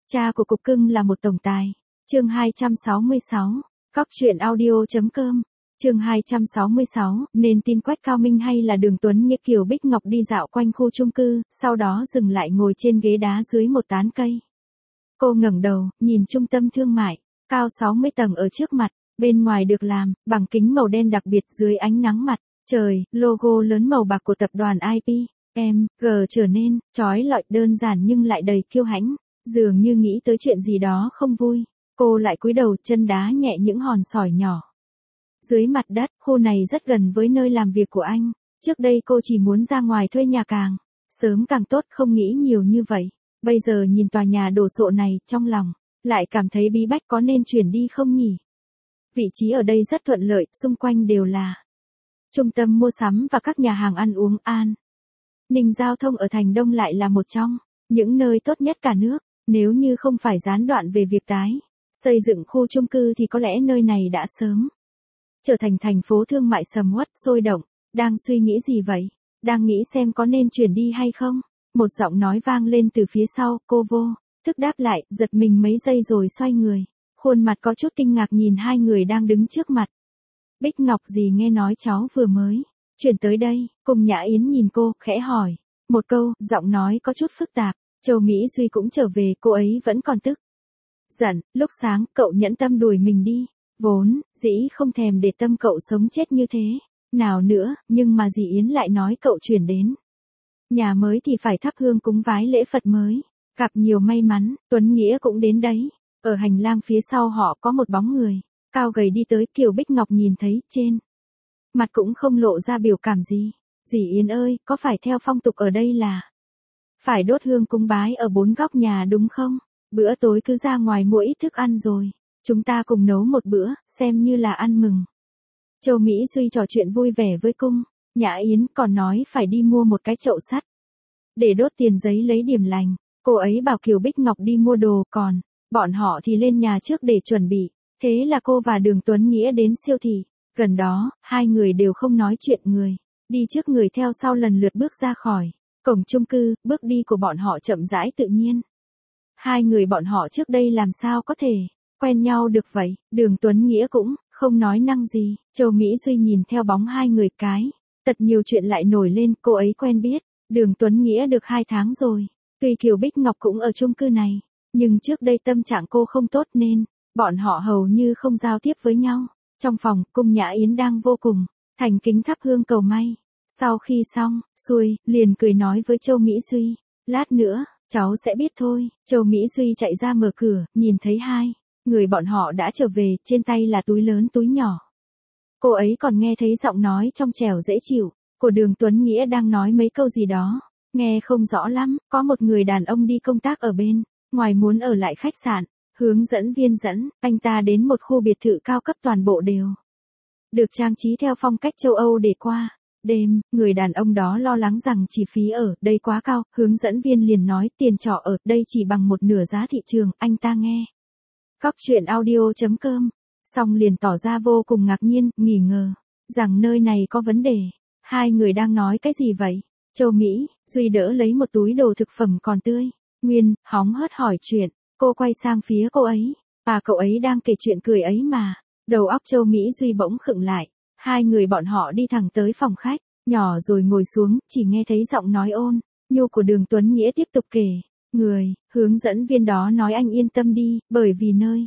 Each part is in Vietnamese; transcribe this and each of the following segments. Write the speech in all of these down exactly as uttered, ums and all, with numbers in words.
Cha của cục cưng là một tổng tài. Chương hai trăm sáu mươi sáu. Cóc truyện audio.com. Chương hai trăm sáu mươi sáu, nên tin Quách Cao Minh hay là Đường Tuấn Nghĩa Kiều Bích Ngọc đi dạo quanh khu chung cư, sau đó dừng lại ngồi trên ghế đá dưới một tán cây. Cô ngẩng đầu, nhìn trung tâm thương mại, cao sáu mươi tầng ở trước mặt, bên ngoài được làm bằng kính màu đen đặc biệt dưới ánh nắng mặt trời, logo lớn màu bạc của tập đoàn i pê, em, G trở nên chói lọi, đơn giản nhưng lại đầy kiêu hãnh, dường như nghĩ tới chuyện gì đó không vui. Cô lại cúi đầu, chân đá nhẹ những hòn sỏi nhỏ. Dưới mặt đất, khu này rất gần với nơi làm việc của anh. Trước đây cô chỉ muốn ra ngoài thuê nhà càng sớm càng tốt, không nghĩ nhiều như vậy. Bây giờ nhìn tòa nhà đồ sộ này, trong lòng lại cảm thấy bí bách, có nên chuyển đi không nhỉ? Vị trí ở đây rất thuận lợi, xung quanh đều là trung tâm mua sắm và các nhà hàng ăn uống. An ninh giao thông ở thành Đông lại là một trong những nơi tốt nhất cả nước. Nếu như không phải gián đoạn về việc tái xây dựng khu chung cư thì có lẽ nơi này đã sớm trở thành thành phố thương mại sầm uất, sôi động. Đang suy nghĩ gì vậy? Đang nghĩ xem có nên chuyển đi hay không? Một giọng nói vang lên từ phía sau. Cô vô thức đáp lại, giật mình mấy giây rồi xoay người, khuôn mặt có chút kinh ngạc nhìn hai người đang đứng trước mặt. Bích Ngọc, gì nghe nói cháu vừa mới chuyển tới đây? Cùng Nhã Yến nhìn cô, khẽ hỏi một câu, giọng nói có chút phức tạp. Châu Mỹ Duy cũng trở về, cô ấy vẫn còn tức giận. Lúc sáng cậu nhẫn tâm đuổi mình đi, vốn dĩ không thèm để tâm cậu sống chết như thế nào nữa, nhưng mà dì Yến lại nói cậu chuyển đến nhà mới thì phải thắp hương cúng vái lễ Phật mới. Gặp nhiều may mắn, Tuấn Nghĩa cũng đến đấy. Ở hành lang phía sau họ có một bóng người cao gầy đi tới. Kiều Bích Ngọc nhìn thấy, trên mặt cũng không lộ ra biểu cảm gì. Dì Yến ơi, có phải theo phong tục ở đây là phải đốt hương cúng bái ở bốn góc nhà đúng không? Bữa tối cứ ra ngoài mua ít thức ăn rồi chúng ta cùng nấu một bữa, xem như là ăn mừng. Châu Mỹ Duy trò chuyện vui vẻ với Cung Nhã Yến, còn nói phải đi mua một cái chậu sắt để đốt tiền giấy lấy điểm lành. Cô ấy bảo Kiều Bích Ngọc đi mua đồ, còn bọn họ thì lên nhà trước để chuẩn bị. Thế là cô và Đường Tuấn Nghĩa đến siêu thị gần đó, hai người đều không nói chuyện, người đi trước người theo sau lần lượt bước ra khỏi cổng chung cư. Bước đi của bọn họ chậm rãi tự nhiên. Hai người bọn họ trước đây làm sao có thể quen nhau được vậy? Đường Tuấn Nghĩa cũng không nói năng gì. Châu Mỹ Duy nhìn theo bóng hai người, cái tật nhiều chuyện lại nổi lên. Cô ấy quen biết Đường Tuấn Nghĩa được hai tháng rồi. Tuy Kiều Bích Ngọc cũng ở chung cư này, nhưng trước đây tâm trạng cô không tốt nên bọn họ hầu như không giao tiếp với nhau. Trong phòng, Cung Nhã Yến đang vô cùng thành kính thắp hương cầu may. Sau khi xong xuôi, liền cười nói với Châu Mỹ Duy, lát nữa cháu sẽ biết thôi. Châu Mỹ Duy chạy ra mở cửa, nhìn thấy hai người bọn họ đã trở về, trên tay là túi lớn túi nhỏ. Cô ấy còn nghe thấy giọng nói trong trẻo dễ chịu của Đường Tuấn Nghĩa đang nói mấy câu gì đó, nghe không rõ lắm. Có một người đàn ông đi công tác ở bên ngoài muốn ở lại khách sạn. Hướng dẫn viên dẫn anh ta đến một khu biệt thự cao cấp, toàn bộ đều được trang trí theo phong cách châu Âu để qua đêm. Người đàn ông đó lo lắng rằng chi phí ở đây quá cao. Hướng dẫn viên liền nói tiền trọ ở đây chỉ bằng một nửa giá thị trường. Anh ta nghe Cóc truyện audio.com xong liền tỏ ra vô cùng ngạc nhiên, nghi ngờ rằng nơi này có vấn đề. Hai người đang nói cái gì vậy? Châu Mỹ Duy đỡ lấy một túi đồ thực phẩm còn tươi nguyên, hóng hớt hỏi chuyện. Cô quay sang phía cô ấy. À, cậu ấy đang kể chuyện cười ấy mà. Đầu óc Châu Mỹ Duy bỗng khựng lại. Hai người bọn họ đi thẳng tới phòng khách nhỏ rồi ngồi xuống, chỉ nghe thấy giọng nói ôn nhu của Đường Tuấn Nghĩa tiếp tục kể. Người hướng dẫn viên đó nói anh yên tâm đi, bởi vì nơi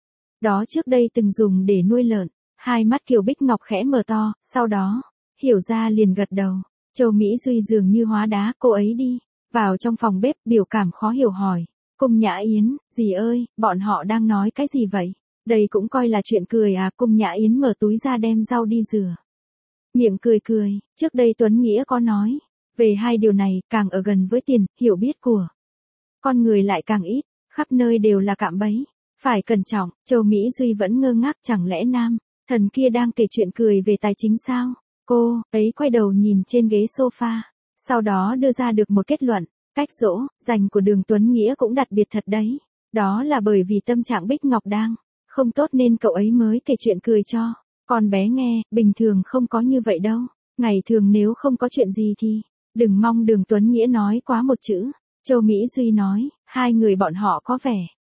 đó trước đây từng dùng để nuôi lợn. Hai mắt Kiều Bích Ngọc khẽ mở to, sau đó hiểu ra liền gật đầu. Châu Mỹ Duy dường như hóa đá. Cô ấy đi vào trong phòng bếp, biểu cảm khó hiểu hỏi Cung Nhã Yến, dì ơi, bọn họ đang nói cái gì vậy? Đây cũng coi là chuyện cười à? Cung Nhã Yến mở túi ra đem rau đi rửa miệng cười cười. Trước đây Tuấn Nghĩa có nói về hai điều này, càng ở gần với tiền, hiểu biết của con người lại càng ít. Khắp nơi đều là cạm bẫy, phải cẩn trọng. Châu Mỹ Duy vẫn ngơ ngác, chẳng lẽ nam thần kia đang kể chuyện cười về tài chính sao? Cô ấy quay đầu nhìn trên ghế sofa, sau đó đưa ra được một kết luận. Cách dỗ dành của Đường Tuấn Nghĩa cũng đặc biệt thật đấy. Đó là bởi vì tâm trạng Bích Ngọc đang không tốt nên cậu ấy mới kể chuyện cười cho con bé nghe. Bình thường không có như vậy đâu. Ngày thường nếu không có chuyện gì thì đừng mong Đường Tuấn Nghĩa nói quá một chữ. Châu Mỹ Duy nói, hai người bọn họ có vẻ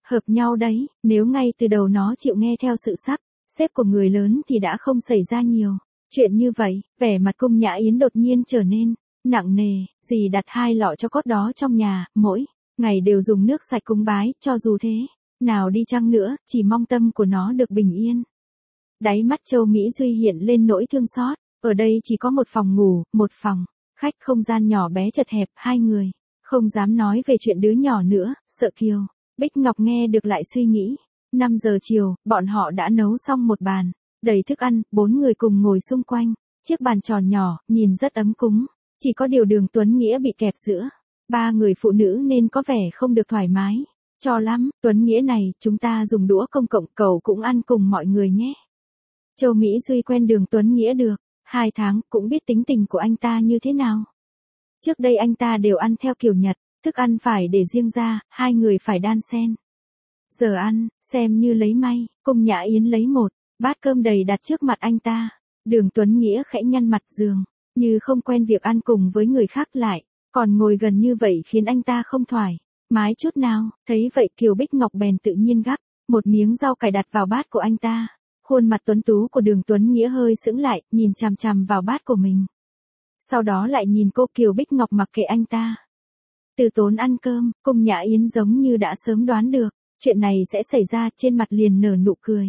Hợp nhau đấy, nếu ngay từ đầu nó chịu nghe theo sự sắp xếp của người lớn thì đã không xảy ra nhiều chuyện như vậy. Vẻ mặt Cung Nhã Yến đột nhiên trở nên nặng nề, dì đặt hai lọ cho cốt đó trong nhà, mỗi ngày đều dùng nước sạch cúng bái, cho dù thế nào đi chăng nữa, chỉ mong tâm của nó được bình yên. Đáy mắt Châu Mỹ Duy hiện lên nỗi thương xót, ở đây chỉ có một phòng ngủ, một phòng khách, không gian nhỏ bé chật hẹp, hai người không dám nói về chuyện đứa nhỏ nữa, sợ Kiều Bích Ngọc nghe được lại suy nghĩ. năm giờ chiều, bọn họ đã nấu xong một bàn đầy thức ăn, bốn người cùng ngồi xung quanh chiếc bàn tròn nhỏ, nhìn rất ấm cúng. Chỉ có điều Đường Tuấn Nghĩa bị kẹp giữa ba người phụ nữ nên có vẻ không được thoải mái cho lắm. Tuấn Nghĩa này, chúng ta dùng đũa công cộng, cậu cũng ăn cùng mọi người nhé. Châu Mỹ Duy quen Đường Tuấn Nghĩa được hai tháng, cũng biết tính tình của anh ta như thế nào. Trước đây anh ta đều ăn theo kiểu Nhật, thức ăn phải để riêng ra, hai người phải đan xen. Giờ ăn, xem như lấy may, Cung Nhã Yến lấy một bát cơm đầy đặt trước mặt anh ta. Đường Tuấn Nghĩa khẽ nhăn mặt, dường như không quen việc ăn cùng với người khác, lại còn ngồi gần như vậy khiến anh ta không thoải mái chút nào. Thấy vậy Kiều Bích Ngọc bèn tự nhiên gắp một miếng rau cải đặt vào bát của anh ta. Khuôn mặt tuấn tú của Đường Tuấn Nghĩa hơi sững lại, nhìn chằm chằm vào bát của mình. Sau đó lại nhìn cô Kiều Bích Ngọc mặc kệ anh ta. Từ tốn ăn cơm, Cung Nhã Yến giống như đã sớm đoán được chuyện này sẽ xảy ra, trên mặt liền nở nụ cười.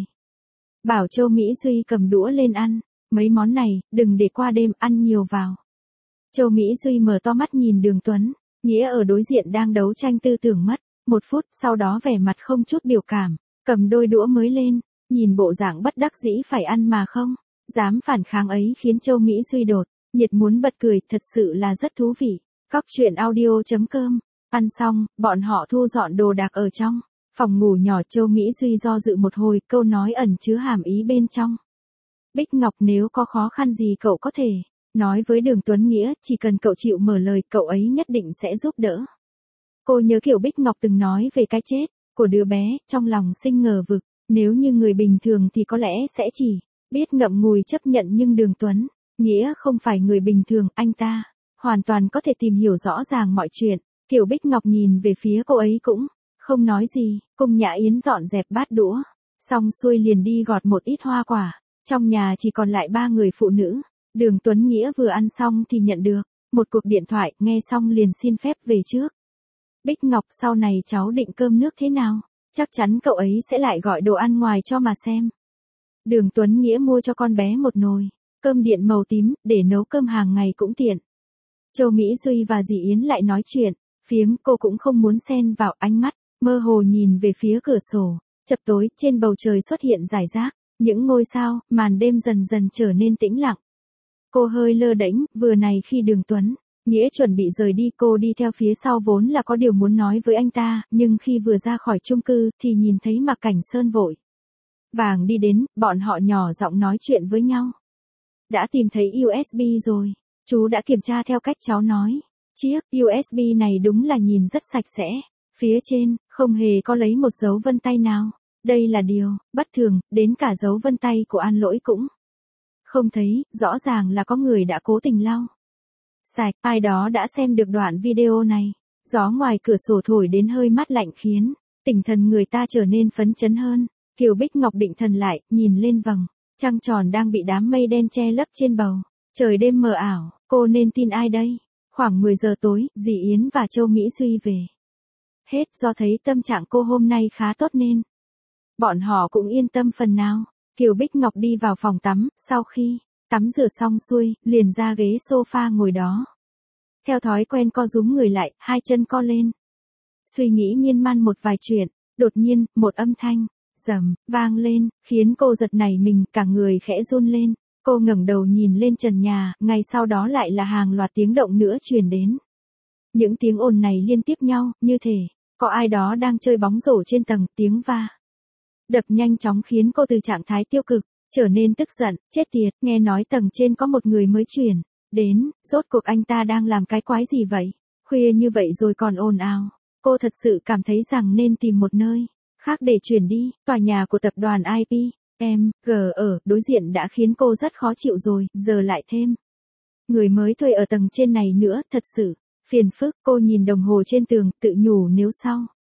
Bảo Châu Mỹ Duy cầm đũa lên ăn, mấy món này, đừng để qua đêm, ăn nhiều vào. Châu Mỹ Duy mở to mắt nhìn Đường Tuấn Nghĩa ở đối diện đang đấu tranh tư tưởng mất một phút, sau đó vẻ mặt không chút biểu cảm, cầm đôi đũa mới lên, nhìn bộ dạng bất đắc dĩ phải ăn mà không dám phản kháng ấy khiến Châu Mỹ Duy đột nhiệt muốn bật cười, thật sự là rất thú vị. Cóc truyện audio chấm com. Ăn xong, bọn họ thu dọn đồ đạc ở trong phòng ngủ nhỏ. Châu Mỹ Duy do dự một hồi, câu nói ẩn chứa hàm ý bên trong. Bích Ngọc, nếu có khó khăn gì cậu có thể nói với Đường Tuấn Nghĩa, chỉ cần cậu chịu mở lời, cậu ấy nhất định sẽ giúp đỡ. Cô nhớ kiểu Bích Ngọc từng nói về cái chết của đứa bé, trong lòng sinh ngờ vực. Nếu như người bình thường thì có lẽ sẽ chỉ biết ngậm ngùi chấp nhận, nhưng Đường Tuấn Nghĩa không phải người bình thường, anh ta hoàn toàn có thể tìm hiểu rõ ràng mọi chuyện. Kiều Bích Ngọc nhìn về phía cô ấy cũng không nói gì. Cung Nhã Yến dọn dẹp bát đũa xong xuôi liền đi gọt một ít hoa quả. Trong nhà chỉ còn lại ba người phụ nữ. Đường Tuấn Nghĩa vừa ăn xong thì nhận được một cuộc điện thoại, nghe xong liền xin phép về trước. Bích Ngọc, sau này cháu định cơm nước thế nào? Chắc chắn cậu ấy sẽ lại gọi đồ ăn ngoài cho mà xem. Đường Tuấn Nghĩa mua cho con bé một nồi cơm điện màu tím, để nấu cơm hàng ngày cũng tiện. Châu Mỹ Duy và dì Yến lại nói chuyện phiếm, cô cũng không muốn xen vào, ánh mắt mơ hồ nhìn về phía cửa sổ. Chập tối, trên bầu trời xuất hiện rải rác những ngôi sao, màn đêm dần dần trở nên tĩnh lặng. Cô hơi lơ đễnh, vừa này khi Đường Tuấn Nghĩa chuẩn bị rời đi, cô đi theo phía sau, vốn là có điều muốn nói với anh ta, nhưng khi vừa ra khỏi chung cư thì nhìn thấy Mạc Cảnh Sơn vội vàng đi đến, bọn họ nhỏ giọng nói chuyện với nhau. Đã tìm thấy u ét bê rồi, chú đã kiểm tra theo cách cháu nói. Chiếc u ét bê này đúng là nhìn rất sạch sẽ, phía trên không hề có lấy một dấu vân tay nào. Đây là điều bất thường, đến cả dấu vân tay của An Lỗi cũng không thấy, rõ ràng là có người đã cố tình lau sạch. Ai đó đã xem được đoạn video này. Gió ngoài cửa sổ thổi đến hơi mát lạnh khiến tinh thần người ta trở nên phấn chấn hơn. Kiều Bích Ngọc định thần lại, nhìn lên vầng trăng tròn đang bị đám mây đen che lấp trên bầu trời đêm mờ ảo. Cô nên tin ai đây? Khoảng mười giờ tối, dì Yến và Châu Mỹ Duy về hết, do thấy tâm trạng cô hôm nay khá tốt nên bọn họ cũng yên tâm phần nào. Kiều Bích Ngọc đi vào phòng tắm, sau khi tắm rửa xong xuôi, liền ra ghế sofa ngồi đó. Theo thói quen co rúm người lại, hai chân co lên. Suy nghĩ miên man một vài chuyện, đột nhiên, một âm thanh rầm vang lên, khiến cô giật nảy mình, cả người khẽ run lên. Cô ngẩng đầu nhìn lên trần nhà, ngay sau đó lại là hàng loạt tiếng động nữa truyền đến. Những tiếng ồn này liên tiếp nhau, như thể có ai đó đang chơi bóng rổ trên tầng, tiếng va đập nhanh chóng khiến cô từ trạng thái tiêu cực trở nên tức giận. Chết tiệt, nghe nói tầng trên có một người mới chuyển đến, rốt cuộc anh ta đang làm cái quái gì vậy? Khuya như vậy rồi còn ồn ào. Cô thật sự cảm thấy rằng nên tìm một nơi khác để chuyển đi. Tòa nhà của tập đoàn i pê em giê ở đối diện đã khiến cô rất khó chịu rồi, giờ lại thêm người mới thuê ở tầng trên này nữa, thật sự phiền phức. Cô nhìn đồng hồ trên tường, tự nhủ nếu sau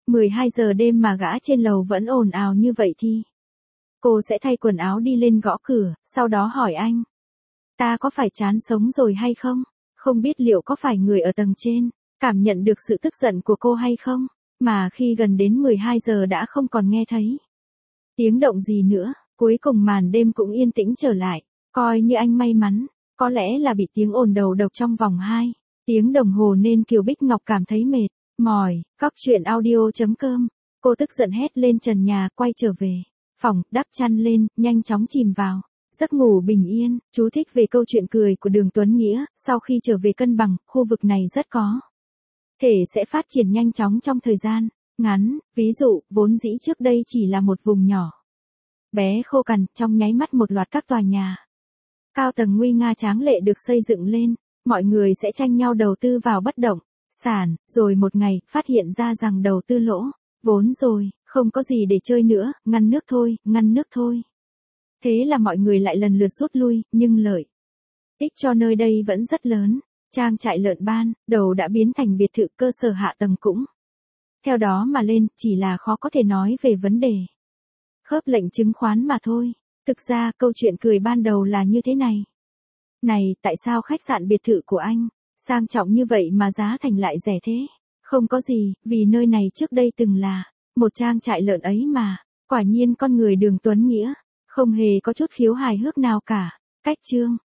mười hai giờ đêm mà gã trên lầu vẫn ồn ào như vậy thì cô sẽ thay quần áo đi lên gõ cửa, sau đó hỏi anh. Ta có phải chán sống rồi hay không? Không biết liệu có phải người ở tầng trên cảm nhận được sự tức giận của cô hay không? Mà khi gần đến mười hai giờ đã không còn nghe thấy tiếng động gì nữa, cuối cùng màn đêm cũng yên tĩnh trở lại, coi như anh may mắn, có lẽ là bị tiếng ồn đầu độc trong vòng hai tiếng đồng hồ nên Kiều Bích Ngọc cảm thấy mệt, mỏi. Cóc truyện audio chấm com. Cô tức giận hét lên trần nhà, quay trở về phòng, đắp chăn lên, nhanh chóng chìm vào giấc ngủ bình yên. Chú thích về câu chuyện cười của Đường Tuấn Nghĩa, sau khi trở về cân bằng, khu vực này rất có thể sẽ phát triển nhanh chóng trong thời gian ngắn, ví dụ, vốn dĩ trước đây chỉ là một vùng nhỏ bé khô cằn, trong nháy mắt một loạt các tòa nhà cao tầng nguy nga tráng lệ được xây dựng lên, mọi người sẽ tranh nhau đầu tư vào bất động sản, rồi một ngày, phát hiện ra rằng đầu tư lỗ vốn rồi, không có gì để chơi nữa, ngăn nước thôi, ngăn nước thôi. Thế là mọi người lại lần lượt rút lui, nhưng lợi ích cho nơi đây vẫn rất lớn. Trang trại lợn ban đầu đã biến thành biệt thự, cơ sở hạ tầng cũng theo đó mà lên, chỉ là khó có thể nói về vấn đề khớp lệnh chứng khoán mà thôi. Thực ra câu chuyện cười ban đầu là như thế này. Này, tại sao khách sạn biệt thự của anh sang trọng như vậy mà giá thành lại rẻ thế? Không có gì, vì nơi này trước đây từng là một trang trại lợn ấy mà. Quả nhiên con người Đường Tuấn Nghĩa không hề có chút khiếu hài hước nào cả. Cách chương